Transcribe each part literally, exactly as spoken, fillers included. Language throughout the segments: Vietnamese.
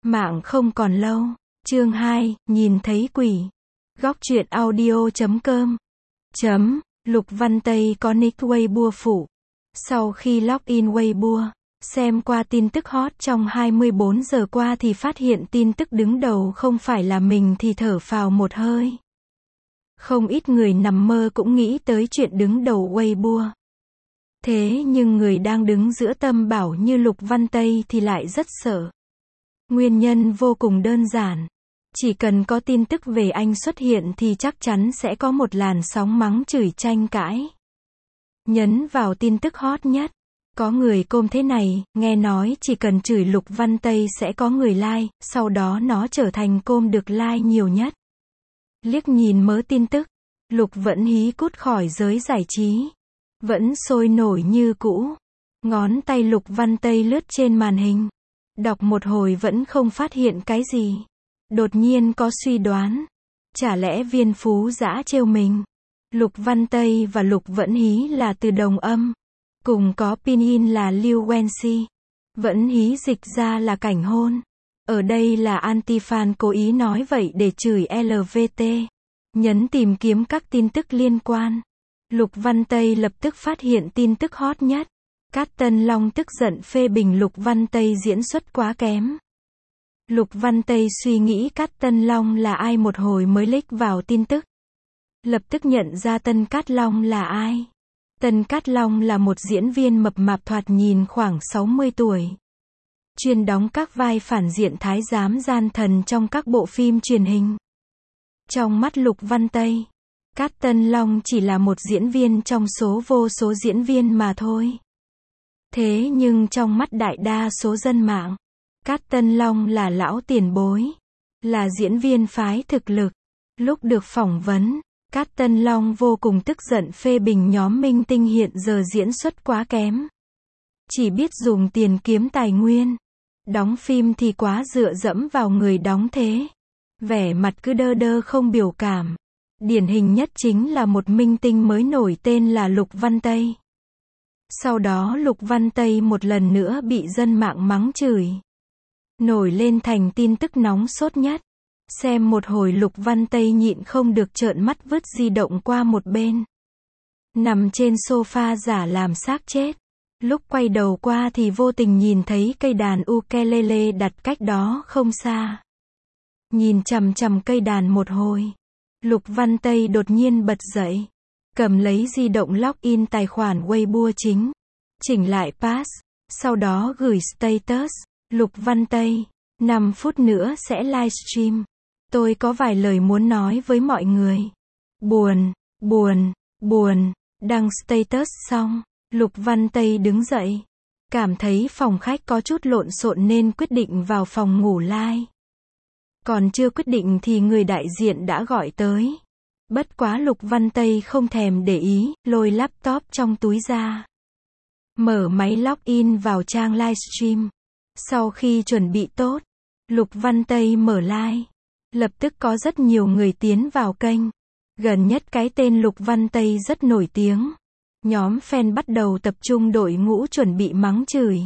Mạng không còn lâu. Chương hai, nhìn thấy quỷ. Góc truyện audio chấm com. Chấm, Lục Văn Tây có nick Weibo phụ. Sau khi login Weibo, xem qua tin tức hot trong hai mươi bốn giờ qua thì phát hiện tin tức đứng đầu không phải là mình thì thở phào một hơi. Không ít người nằm mơ cũng nghĩ tới chuyện đứng đầu Weibo. Thế nhưng người đang đứng giữa tâm bảo như Lục Văn Tây thì lại rất sợ. Nguyên nhân vô cùng đơn giản. Chỉ cần có tin tức về anh xuất hiện thì chắc chắn sẽ có một làn sóng mắng chửi tranh cãi. Nhấn vào tin tức hot nhất. Có người comment thế này, nghe nói chỉ cần chửi Lục Văn Tây sẽ có người like, sau đó nó trở thành comment được like nhiều nhất. Liếc nhìn mớ tin tức, Lục vẫn hí cút khỏi giới giải trí. Vẫn sôi nổi như cũ. Ngón tay Lục Văn Tây lướt trên màn hình. Đọc một hồi vẫn không phát hiện cái gì. Đột nhiên có suy đoán. Chả lẽ Viên Phú Dã trêu mình? Lục Văn Tây và Lục Vẫn Hí là từ đồng âm. Cùng có pinyin là Lưu Wensi. Vẫn Hí dịch ra là cảnh hôn. Ở đây là anti-fan cố ý nói vậy để chửi lờ vê tê. Nhấn tìm kiếm các tin tức liên quan. Lục Văn Tây lập tức phát hiện tin tức hot nhất. Cát Tân Long tức giận phê bình Lục Văn Tây diễn xuất quá kém. Lục Văn Tây suy nghĩ Cát Tân Long là ai một hồi mới click vào tin tức. Lập tức nhận ra Tân Cát Long là ai. Tân Cát Long là một diễn viên mập mạp thoạt nhìn khoảng sáu mươi tuổi. Chuyên đóng các vai phản diện thái giám gian thần trong các bộ phim truyền hình. Trong mắt Lục Văn Tây, Cát Tân Long chỉ là một diễn viên trong số vô số diễn viên mà thôi. Thế nhưng trong mắt đại đa số dân mạng, Cát Tân Long là lão tiền bối, là diễn viên phái thực lực. Lúc được phỏng vấn, Cát Tân Long vô cùng tức giận phê bình nhóm minh tinh hiện giờ diễn xuất quá kém. Chỉ biết dùng tiền kiếm tài nguyên. Đóng phim thì quá dựa dẫm vào người đóng thế. Vẻ mặt cứ đơ đơ không biểu cảm. Điển hình nhất chính là một minh tinh mới nổi tên là Lục Văn Tây. Sau đó Lục Văn Tây một lần nữa bị dân mạng mắng chửi. Nổi lên thành tin tức nóng sốt nhất. Xem một hồi Lục Văn Tây nhịn không được trợn mắt vứt di động qua một bên. Nằm trên sofa giả làm xác chết. Lúc quay đầu qua thì vô tình nhìn thấy cây đàn ukulele đặt cách đó không xa. Nhìn chằm chằm cây đàn một hồi. Lục Văn Tây đột nhiên bật dậy. Cầm lấy di động login tài khoản Weibo chính. Chỉnh lại pass. Sau đó gửi status. Lục Văn Tây. năm phút nữa sẽ livestream. Tôi có vài lời muốn nói với mọi người. Buồn, buồn, buồn. Đăng status xong. Lục Văn Tây đứng dậy. Cảm thấy phòng khách có chút lộn xộn nên quyết định vào phòng ngủ live. Còn chưa quyết định thì người đại diện đã gọi tới. Bất quá Lục Văn Tây không thèm để ý, lôi laptop trong túi ra. Mở máy login vào trang livestream. Sau khi chuẩn bị tốt, Lục Văn Tây mở live. Lập tức có rất nhiều người tiến vào kênh. Gần nhất cái tên Lục Văn Tây rất nổi tiếng. Nhóm fan bắt đầu tập trung đội ngũ chuẩn bị mắng chửi.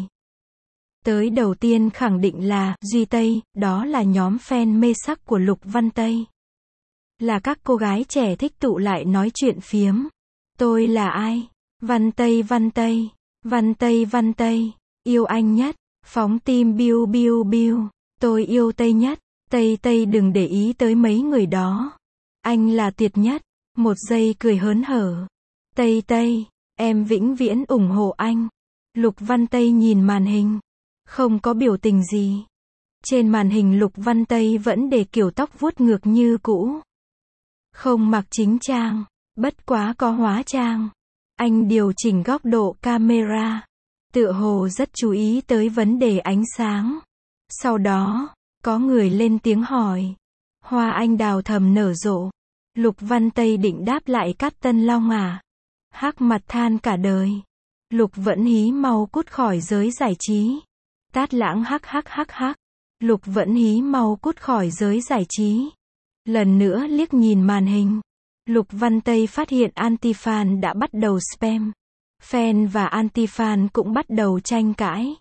Tới đầu tiên khẳng định là Duy Tây, đó là nhóm fan mê sắc của Lục Văn Tây. Là các cô gái trẻ thích tụ lại nói chuyện phiếm. Tôi là ai? Văn Tây Văn Tây. Văn Tây Văn Tây. Yêu anh nhất. Phóng tim biu biu biu. Tôi yêu Tây nhất. Tây Tây đừng để ý tới mấy người đó. Anh là tuyệt nhất. Một giây cười hớn hở. Tây Tây, em vĩnh viễn ủng hộ anh. Lục Văn Tây nhìn màn hình. Không có biểu tình gì. Trên màn hình Lục Văn Tây vẫn để kiểu tóc vuốt ngược như cũ. Không mặc chính trang. Bất quá có hóa trang. Anh điều chỉnh góc độ camera. Tựa hồ rất chú ý tới vấn đề ánh sáng. Sau đó, có người lên tiếng hỏi. Hoa anh đào thầm nở rộ. Lục Văn Tây định đáp lại Cát Tân Long à? Hắc mặt than cả đời. Lục Vẫn Hí mau cút khỏi giới giải trí. Tát Lãng hắc hắc hắc hắc. Lục Vẫn Hí mau cút khỏi giới giải trí. Lần nữa liếc nhìn màn hình. Lục Văn Tây phát hiện anti-fan đã bắt đầu spam. Fan và anti-fan cũng bắt đầu tranh cãi.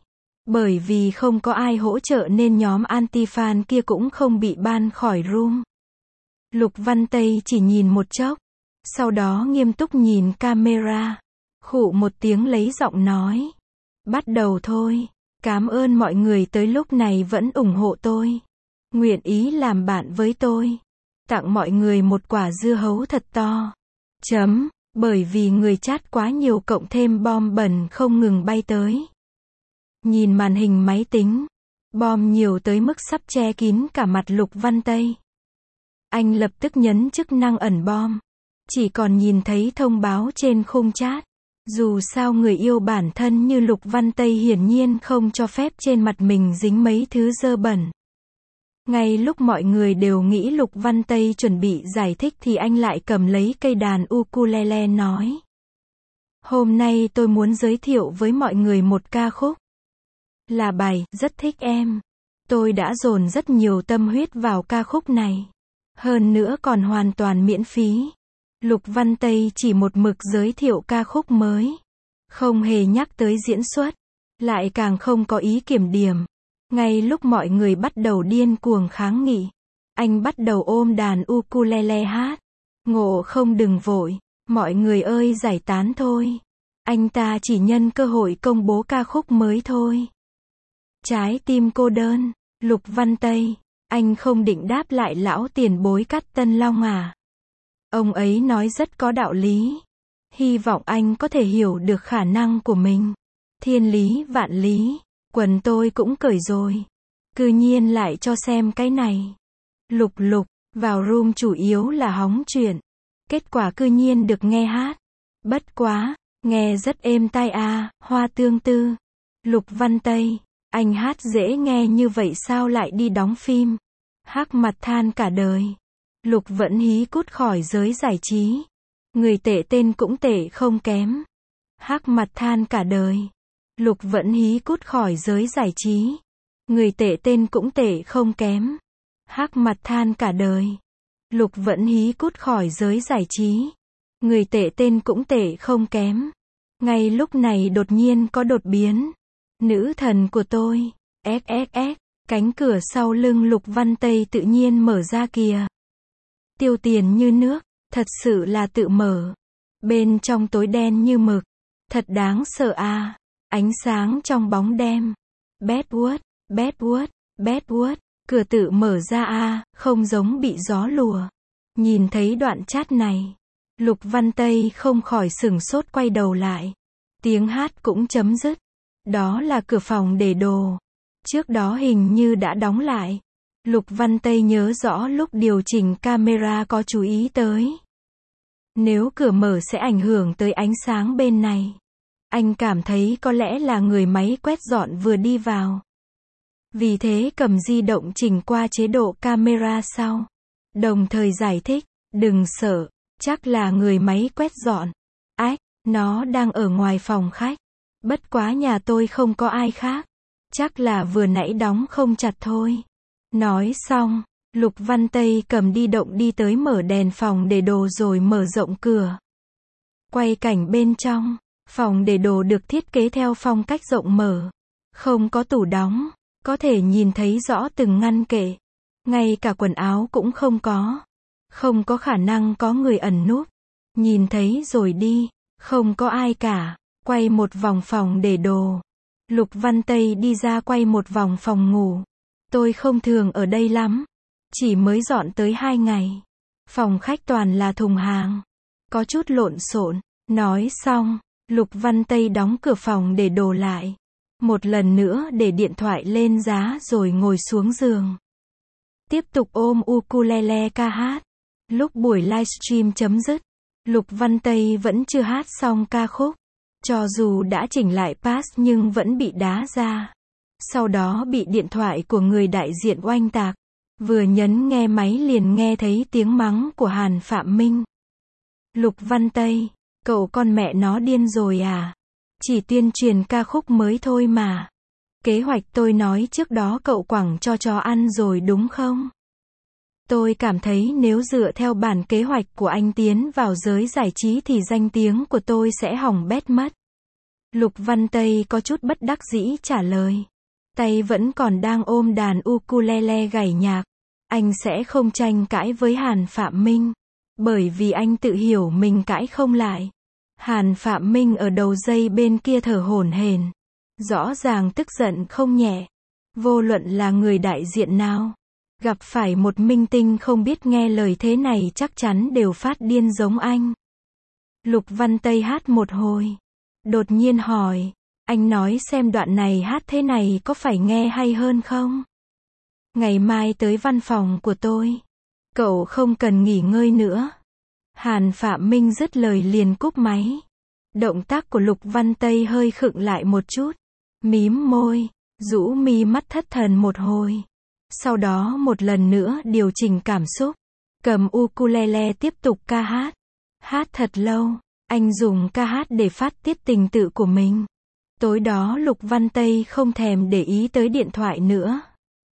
Bởi vì không có ai hỗ trợ nên nhóm anti-fan kia cũng không bị ban khỏi room. Lục Văn Tây chỉ nhìn một chốc, sau đó nghiêm túc nhìn camera, khụ một tiếng lấy giọng nói. Bắt đầu thôi. Cảm ơn mọi người tới lúc này vẫn ủng hộ tôi. Nguyện ý làm bạn với tôi. Tặng mọi người một quả dưa hấu thật to. Chấm. Bởi vì người chat quá nhiều cộng thêm bom bẩn không ngừng bay tới. Nhìn màn hình máy tính. Bom nhiều tới mức sắp che kín cả mặt Lục Văn Tây. Anh lập tức nhấn chức năng ẩn bom. Chỉ còn nhìn thấy thông báo trên khung chat. Dù sao người yêu bản thân như Lục Văn Tây hiển nhiên không cho phép trên mặt mình dính mấy thứ dơ bẩn. Ngay lúc mọi người đều nghĩ Lục Văn Tây chuẩn bị giải thích thì anh lại cầm lấy cây đàn ukulele nói. Hôm nay tôi muốn giới thiệu với mọi người một ca khúc. Là bài Rất Thích Em. Tôi đã dồn rất nhiều tâm huyết vào ca khúc này. Hơn nữa còn hoàn toàn miễn phí. Lục Văn Tây chỉ một mực giới thiệu ca khúc mới. Không hề nhắc tới diễn xuất. Lại càng không có ý kiểm điểm. Ngay lúc mọi người bắt đầu điên cuồng kháng nghị. Anh bắt đầu ôm đàn ukulele hát. Ngộ không đừng vội. Mọi người ơi giải tán thôi. Anh ta chỉ nhân cơ hội công bố ca khúc mới thôi. Trái tim cô đơn. Lục Văn Tây. Anh không định đáp lại lão tiền bối Cát Tân Long à? Ông ấy nói rất có đạo lý. Hy vọng anh có thể hiểu được khả năng của mình. Thiên lý vạn lý. Quần tôi cũng cởi rồi. Cư nhiên lại cho xem cái này. Lục Lục, vào room chủ yếu là hóng chuyện. Kết quả cư nhiên được nghe hát. Bất quá, nghe rất êm tai à, Hoa Tương Tư. Lục Văn Tây, anh hát dễ nghe như vậy sao lại đi đóng phim? Hắc mặt than cả đời. Lục vẫn hí cút khỏi giới giải trí. Người tệ tên cũng tệ không kém. Hắc mặt than cả đời. Lục vẫn hí cút khỏi giới giải trí. Người tệ tên cũng tệ không kém. Hắc mặt than cả đời. Lục vẫn hí cút khỏi giới giải trí. Người tệ tên cũng tệ không kém. Ngay lúc này đột nhiên có đột biến. Nữ thần của tôi. ét ét ét. Cánh cửa sau lưng Lục Văn Tây tự nhiên mở ra kìa. Tiêu tiền như nước. Thật sự là tự mở. Bên trong tối đen như mực. Thật đáng sợ à. Ánh sáng trong bóng đêm. Bedwood, Bedwood, Bedwood. Cửa tự mở ra à, không giống bị gió lùa. Nhìn thấy đoạn chat này. Lục Văn Tây không khỏi sửng sốt quay đầu lại. Tiếng hát cũng chấm dứt. Đó là cửa phòng để đồ. Trước đó hình như đã đóng lại. Lục Văn Tây nhớ rõ lúc điều chỉnh camera có chú ý tới. Nếu cửa mở sẽ ảnh hưởng tới ánh sáng bên này. Anh cảm thấy có lẽ là người máy quét dọn vừa đi vào. Vì thế cầm di động chỉnh qua chế độ camera sau. Đồng thời giải thích, đừng sợ, chắc là người máy quét dọn. Ách, nó đang ở ngoài phòng khách. Bất quá nhà tôi không có ai khác. Chắc là vừa nãy đóng không chặt thôi. Nói xong, Lục Văn Tây cầm di động đi tới mở đèn phòng để đồ rồi mở rộng cửa. Quay cảnh bên trong, phòng để đồ được thiết kế theo phong cách rộng mở. Không có tủ đóng, có thể nhìn thấy rõ từng ngăn kệ. Ngay cả quần áo cũng không có. Không có khả năng có người ẩn núp. Nhìn thấy rồi đi, không có ai cả. Quay một vòng phòng để đồ. Lục Văn Tây đi ra quay một vòng phòng ngủ. Tôi không thường ở đây lắm. Chỉ mới dọn tới hai ngày. Phòng khách toàn là thùng hàng. Có chút lộn xộn. Nói xong, Lục Văn Tây đóng cửa phòng để đồ lại. Một lần nữa để điện thoại lên giá rồi ngồi xuống giường. Tiếp tục ôm ukulele ca hát. Lúc buổi livestream chấm dứt, Lục Văn Tây vẫn chưa hát xong ca khúc. Cho dù đã chỉnh lại pass nhưng vẫn bị đá ra. Sau đó bị điện thoại của người đại diện oanh tạc. Vừa nhấn nghe máy liền nghe thấy tiếng mắng của Hàn Phạm Minh. Lục Văn Tây, cậu con mẹ nó điên rồi à? Chỉ tuyên truyền ca khúc mới thôi mà. Kế hoạch tôi nói trước đó cậu quẳng cho chó ăn rồi đúng không? Tôi cảm thấy nếu dựa theo bản kế hoạch của anh tiến vào giới giải trí thì danh tiếng của tôi sẽ hỏng bét mất. Lục Văn Tây có chút bất đắc dĩ trả lời. tay vẫn còn đang ôm đàn ukulele gảy nhạc. Anh sẽ không tranh cãi với Hàn Phạm Minh, bởi vì anh tự hiểu mình cãi không lại. Hàn Phạm Minh ở đầu dây bên kia thở hổn hển, rõ ràng tức giận không nhẹ. Vô luận là người đại diện nào, gặp phải một minh tinh không biết nghe lời thế này chắc chắn đều phát điên giống anh. Lục Văn Tây hát một hồi, đột nhiên hỏi, anh nói xem đoạn này hát thế này có phải nghe hay hơn không? Ngày mai tới văn phòng của tôi, cậu không cần nghỉ ngơi nữa. Hàn Phạm Minh dứt lời liền cúp máy. Động tác của Lục Văn Tây hơi khựng lại một chút, mím môi, rũ mi mắt thất thần một hồi. Sau đó một lần nữa điều chỉnh cảm xúc, cầm ukulele tiếp tục ca hát. Hát thật lâu, anh dùng ca hát để phát tiết tình tự của mình. Tối đó Lục Văn Tây không thèm để ý tới điện thoại nữa.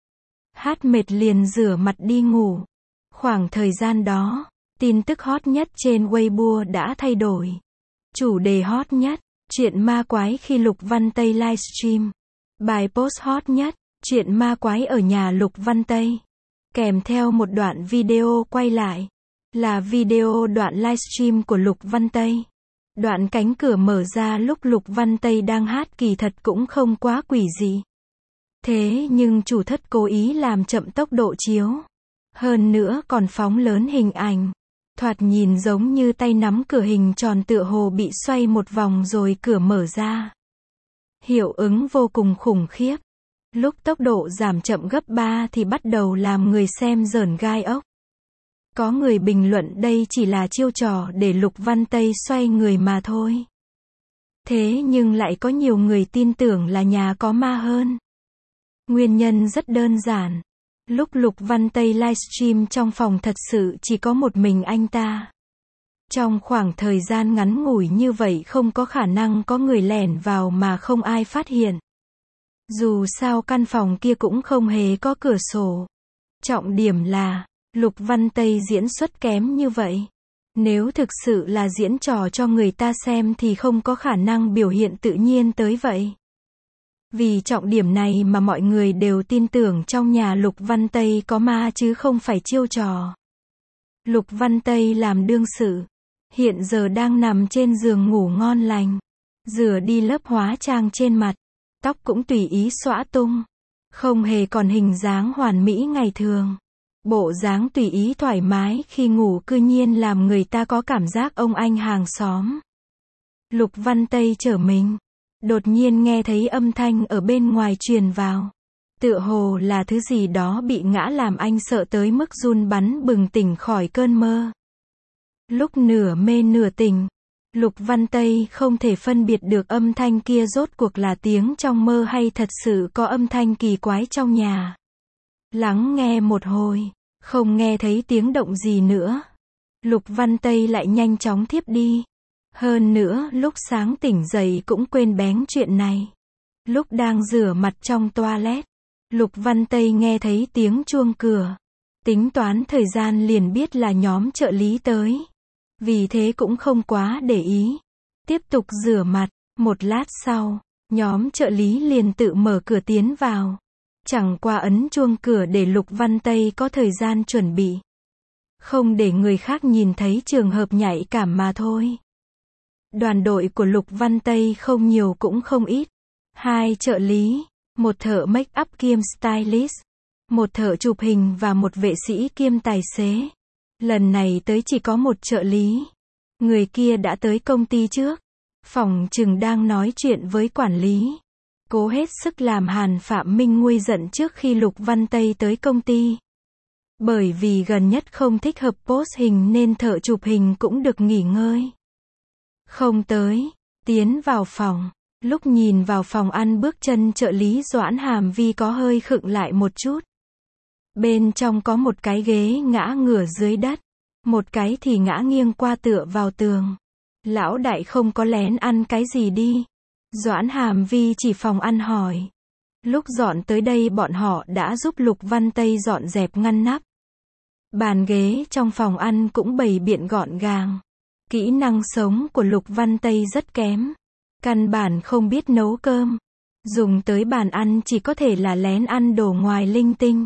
Hát mệt liền rửa mặt đi ngủ. Khoảng thời gian đó, tin tức hot nhất trên Weibo đã thay đổi. Chủ đề hot nhất, chuyện ma quái khi Lục Văn Tây livestream. Bài post hot nhất, chuyện ma quái ở nhà Lục Văn Tây. Kèm theo một đoạn video quay lại, là video đoạn livestream của Lục Văn Tây. Đoạn cánh cửa mở ra lúc Lục Văn Tây đang hát kỳ thật cũng không quá quỷ dị. Thế nhưng chủ thất cố ý làm chậm tốc độ chiếu. Hơn nữa còn phóng lớn hình ảnh. Thoạt nhìn giống như tay nắm cửa hình tròn tựa hồ bị xoay một vòng rồi cửa mở ra. Hiệu ứng vô cùng khủng khiếp. Lúc tốc độ giảm chậm gấp ba thì bắt đầu làm người xem rởn gai ốc. Có người bình luận đây chỉ là chiêu trò để Lục Văn Tây xoay người mà thôi. Thế nhưng lại có nhiều người tin tưởng là nhà có ma hơn. Nguyên nhân rất đơn giản. Lúc Lục Văn Tây livestream trong phòng thật sự chỉ có một mình anh ta. Trong khoảng thời gian ngắn ngủi như vậy không có khả năng có người lẻn vào mà không ai phát hiện. Dù sao căn phòng kia cũng không hề có cửa sổ. Trọng điểm là, Lục Văn Tây diễn xuất kém như vậy. Nếu thực sự là diễn trò cho người ta xem thì không có khả năng biểu hiện tự nhiên tới vậy. Vì trọng điểm này mà mọi người đều tin tưởng trong nhà Lục Văn Tây có ma chứ không phải chiêu trò. Lục Văn Tây làm đương sự, hiện giờ đang nằm trên giường ngủ ngon lành. Rửa đi lớp hóa trang trên mặt, tóc cũng tùy ý xõa tung. Không hề còn hình dáng hoàn mỹ ngày thường. Bộ dáng tùy ý thoải mái khi ngủ cư nhiên làm người ta có cảm giác ông anh hàng xóm. Lục Văn Tây trở mình. Đột nhiên nghe thấy âm thanh ở bên ngoài truyền vào. Tựa hồ là thứ gì đó bị ngã làm anh sợ tới mức run bắn bừng tỉnh khỏi cơn mơ. Lúc nửa mê nửa tỉnh, Lục Văn Tây không thể phân biệt được âm thanh kia rốt cuộc là tiếng trong mơ hay thật sự có âm thanh kỳ quái trong nhà. Lắng nghe một hồi, không nghe thấy tiếng động gì nữa. Lục Văn Tây lại nhanh chóng thiếp đi. Hơn nữa, lúc sáng tỉnh dậy cũng quên bén chuyện này. Lúc đang rửa mặt trong toilet, Lục Văn Tây nghe thấy tiếng chuông cửa. Tính toán thời gian liền biết là nhóm trợ lý tới. Vì thế cũng không quá để ý. Tiếp tục rửa mặt, một lát sau, nhóm trợ lý liền tự mở cửa tiến vào. Chẳng qua ấn chuông cửa để Lục Văn Tây có thời gian chuẩn bị. Không để người khác nhìn thấy trường hợp nhạy cảm mà thôi. Đoàn đội của Lục Văn Tây không nhiều cũng không ít. Hai trợ lý, một thợ make up kiêm stylist, một thợ chụp hình và một vệ sĩ kiêm tài xế. Lần này tới chỉ có một trợ lý. Người kia đã tới công ty trước. Phỏng chừng đang nói chuyện với quản lý. Cố hết sức làm Hàn Phạm Minh nguôi giận trước khi Lục Văn Tây tới công ty. Bởi vì gần nhất không thích hợp post hình nên thợ chụp hình cũng được nghỉ ngơi. Không tới, tiến vào phòng. Lúc nhìn vào phòng ăn bước chân trợ lý Doãn Hàm Vi có hơi khựng lại một chút. Bên trong có một cái ghế ngã ngửa dưới đất. Một cái thì ngã nghiêng qua tựa vào tường. Lão đại không có lén ăn cái gì đi. Doãn Hàm Vi chỉ phòng ăn hỏi. Lúc dọn tới đây bọn họ đã giúp Lục Văn Tây dọn dẹp ngăn nắp. Bàn ghế trong phòng ăn cũng bày biện gọn gàng. Kỹ năng sống của Lục Văn Tây rất kém. Căn bản không biết nấu cơm. Dùng tới bàn ăn chỉ có thể là lén ăn đồ ngoài linh tinh.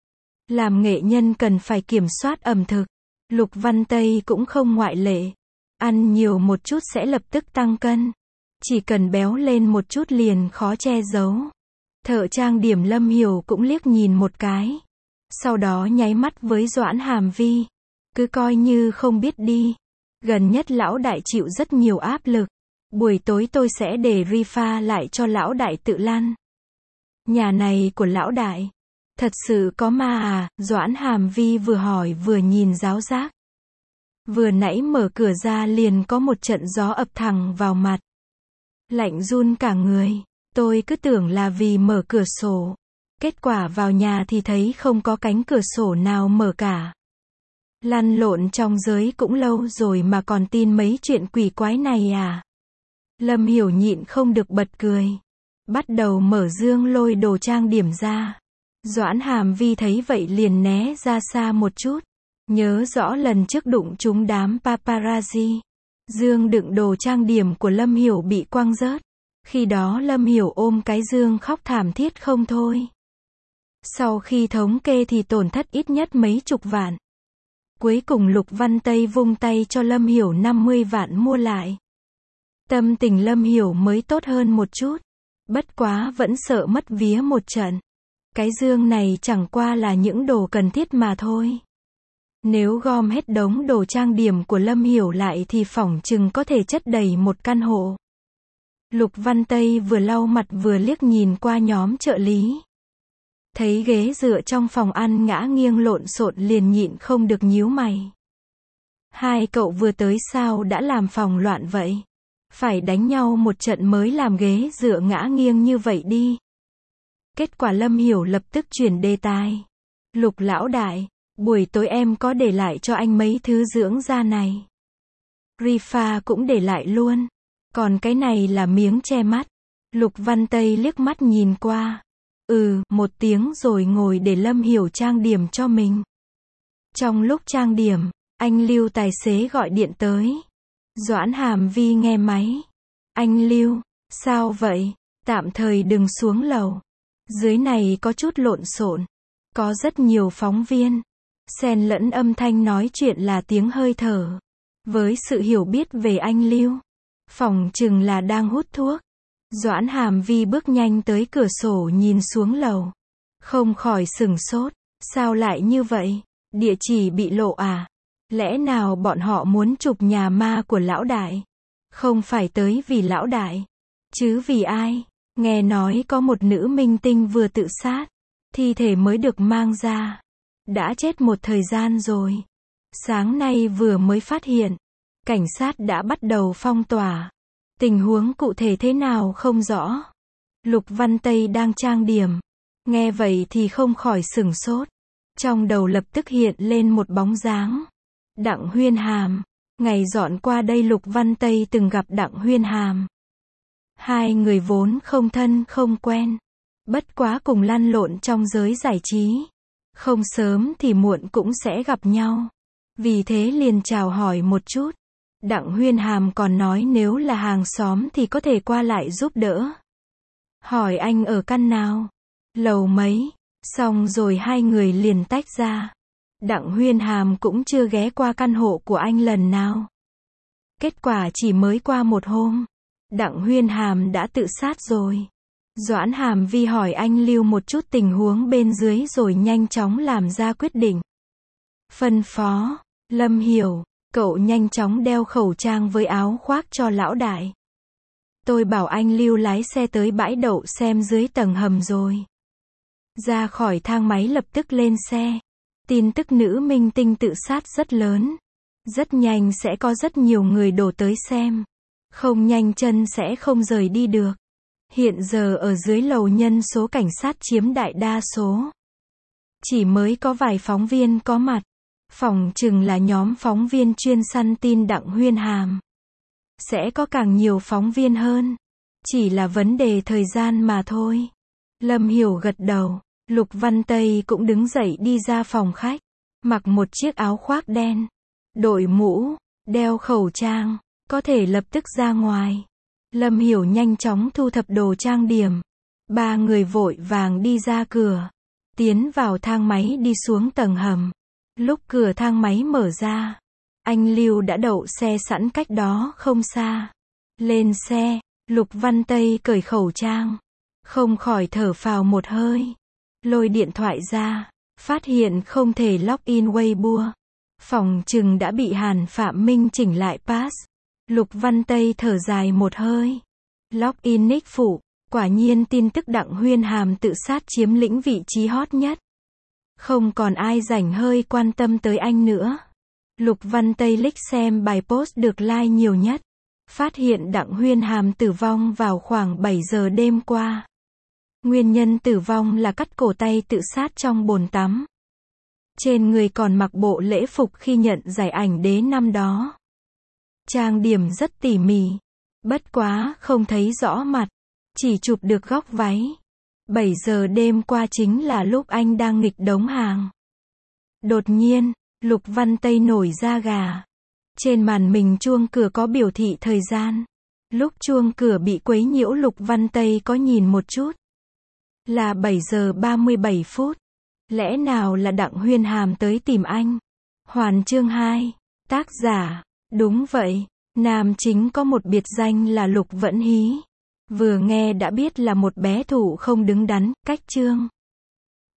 Làm nghệ nhân cần phải kiểm soát ẩm thực. Lục Văn Tây cũng không ngoại lệ. Ăn nhiều một chút sẽ lập tức tăng cân. Chỉ cần béo lên một chút liền khó che giấu. Thợ trang điểm Lâm Hiểu cũng liếc nhìn một cái. Sau đó nháy mắt với Doãn Hàm Vi. Cứ coi như không biết đi. Gần nhất lão đại chịu rất nhiều áp lực. Buổi tối tôi sẽ để Rifa lại cho lão đại tự lăn. Nhà này của lão đại. Thật sự có ma à? Doãn Hàm Vi vừa hỏi vừa nhìn giáo giác. Vừa nãy mở cửa ra liền có một trận gió ập thẳng vào mặt. Lạnh run cả người. Tôi cứ tưởng là vì mở cửa sổ. Kết quả vào nhà thì thấy không có cánh cửa sổ nào mở cả. Lăn lộn trong giới cũng lâu rồi mà còn tin mấy chuyện quỷ quái này à? Lâm Hiểu nhịn không được bật cười. Bắt đầu mở dương lôi đồ trang điểm ra. Doãn Hàm Vi thấy vậy liền né ra xa một chút. Nhớ rõ lần trước đụng trúng đám paparazzi. Dương đựng đồ trang điểm của Lâm Hiểu bị quăng rớt. Khi đó Lâm Hiểu ôm cái dương khóc thảm thiết không thôi. Sau khi thống kê thì tổn thất ít nhất mấy chục vạn. Cuối cùng Lục Văn Tây vung tay cho Lâm Hiểu năm mươi vạn mua lại. Tâm tình Lâm Hiểu mới tốt hơn một chút. Bất quá vẫn sợ mất vía một trận. Cái dương này chẳng qua là những đồ cần thiết mà thôi. Nếu gom hết đống đồ trang điểm của Lâm Hiểu lại thì phỏng chừng có thể chất đầy một căn hộ. Lục Văn Tây vừa lau mặt vừa liếc nhìn qua nhóm trợ lý. Thấy ghế dựa trong phòng ăn ngã nghiêng lộn xộn liền nhịn không được nhíu mày. Hai cậu vừa tới sao đã làm phòng loạn vậy? Phải đánh nhau một trận mới làm ghế dựa ngã nghiêng như vậy đi. Kết quả Lâm Hiểu lập tức chuyển đề tài. Lục lão đại, buổi tối em có để lại cho anh mấy thứ dưỡng da này. Rifa cũng để lại luôn. Còn cái này là miếng che mắt. Lục Văn Tây liếc mắt nhìn qua. Ừ, một tiếng rồi ngồi để Lâm Hiểu trang điểm cho mình. Trong lúc trang điểm, anh Lưu tài xế gọi điện tới. Doãn Hàm Vi nghe máy. Anh Lưu, sao vậy? Tạm thời đừng xuống lầu. Dưới này có chút lộn xộn. Có rất nhiều phóng viên. Xen lẫn âm thanh nói chuyện là tiếng hơi thở. Với sự hiểu biết về anh Lưu, phỏng chừng là đang hút thuốc. Doãn Hàm Vi bước nhanh tới cửa sổ nhìn xuống lầu. Không khỏi sửng sốt. Sao lại như vậy? Địa chỉ bị lộ à? Lẽ nào bọn họ muốn chụp nhà ma của lão đại? Không phải tới vì lão đại. Chứ vì ai? Nghe nói có một nữ minh tinh vừa tự sát. Thi thể mới được mang ra. Đã chết một thời gian rồi. Sáng nay vừa mới phát hiện. Cảnh sát đã bắt đầu phong tỏa. Tình huống cụ thể thế nào không rõ. Lục Văn Tây đang trang điểm. Nghe vậy thì không khỏi sửng sốt. Trong đầu lập tức hiện lên một bóng dáng. Đặng Huyên Hàm. Ngày dọn qua đây Lục Văn Tây từng gặp Đặng Huyên Hàm. Hai người vốn không thân không quen. Bất quá cùng lăn lộn trong giới giải trí. Không sớm thì muộn cũng sẽ gặp nhau. Vì thế liền chào hỏi một chút. Đặng Huyên Hàm còn nói nếu là hàng xóm thì có thể qua lại giúp đỡ. Hỏi anh ở căn nào? Lầu mấy? Xong rồi hai người liền tách ra. Đặng Huyên Hàm cũng chưa ghé qua căn hộ của anh lần nào. Kết quả chỉ mới qua một hôm. Đặng Huyên Hàm đã tự sát rồi. Doãn Hàm Vi hỏi anh Lưu một chút tình huống bên dưới rồi nhanh chóng làm ra quyết định. Phân phó, Lâm Hiểu, cậu nhanh chóng đeo khẩu trang với áo khoác cho lão đại. Tôi bảo anh Lưu lái xe tới bãi đậu xem dưới tầng hầm rồi. Ra khỏi thang máy lập tức lên xe. Tin tức nữ minh tinh tự sát rất lớn. Rất nhanh sẽ có rất nhiều người đổ tới xem. Không nhanh chân sẽ không rời đi được. Hiện giờ ở dưới lầu nhân số cảnh sát chiếm đại đa số. Chỉ mới có vài phóng viên có mặt. Phỏng chừng là nhóm phóng viên chuyên săn tin Đặng Huyên Hàm. Sẽ có càng nhiều phóng viên hơn. Chỉ là vấn đề thời gian mà thôi. Lâm Hiểu gật đầu. Lục Văn Tây cũng đứng dậy đi ra phòng khách. Mặc một chiếc áo khoác đen. Đội mũ. Đeo khẩu trang. Có thể lập tức ra ngoài. Lâm Hiểu nhanh chóng thu thập đồ trang điểm. Ba người vội vàng đi ra cửa, tiến vào thang máy đi xuống tầng hầm. Lúc cửa thang máy mở ra, anh Lưu đã đậu xe sẵn cách đó không xa. Lên xe, Lục Văn Tây cởi khẩu trang, không khỏi thở phào một hơi. Lôi điện thoại ra, phát hiện không thể login Weibo. Phòng chừng đã bị Hàn Phạm Minh chỉnh lại pass. Lục Văn Tây thở dài một hơi. Login nick phụ, quả nhiên tin tức Đặng Huyên Hàm tự sát chiếm lĩnh vị trí hot nhất. Không còn ai rảnh hơi quan tâm tới anh nữa. Lục Văn Tây liếc xem bài post được like nhiều nhất. Phát hiện Đặng Huyên Hàm tử vong vào khoảng bảy giờ đêm qua. Nguyên nhân tử vong là cắt cổ tay tự sát trong bồn tắm. Trên người còn mặc bộ lễ phục khi nhận giải ảnh đế năm đó. Trang điểm rất tỉ mỉ. Bất quá không thấy rõ mặt, chỉ chụp được góc váy. bảy giờ đêm qua chính là lúc anh đang nghịch đống hàng. Đột nhiên, Lục Văn Tây nổi da gà. Trên màn hình chuông cửa có biểu thị thời gian. Lúc chuông cửa bị quấy nhiễu Lục Văn Tây có nhìn một chút. Là bảy giờ ba mươi bảy phút. Lẽ nào là Đặng Huyên Hàm tới tìm anh? Hoàn chương hai. Tác giả. Đúng vậy. Nam chính có một biệt danh là Lục Vẫn Hí. Vừa nghe đã biết là một bé thủ không đứng đắn. Cách chương.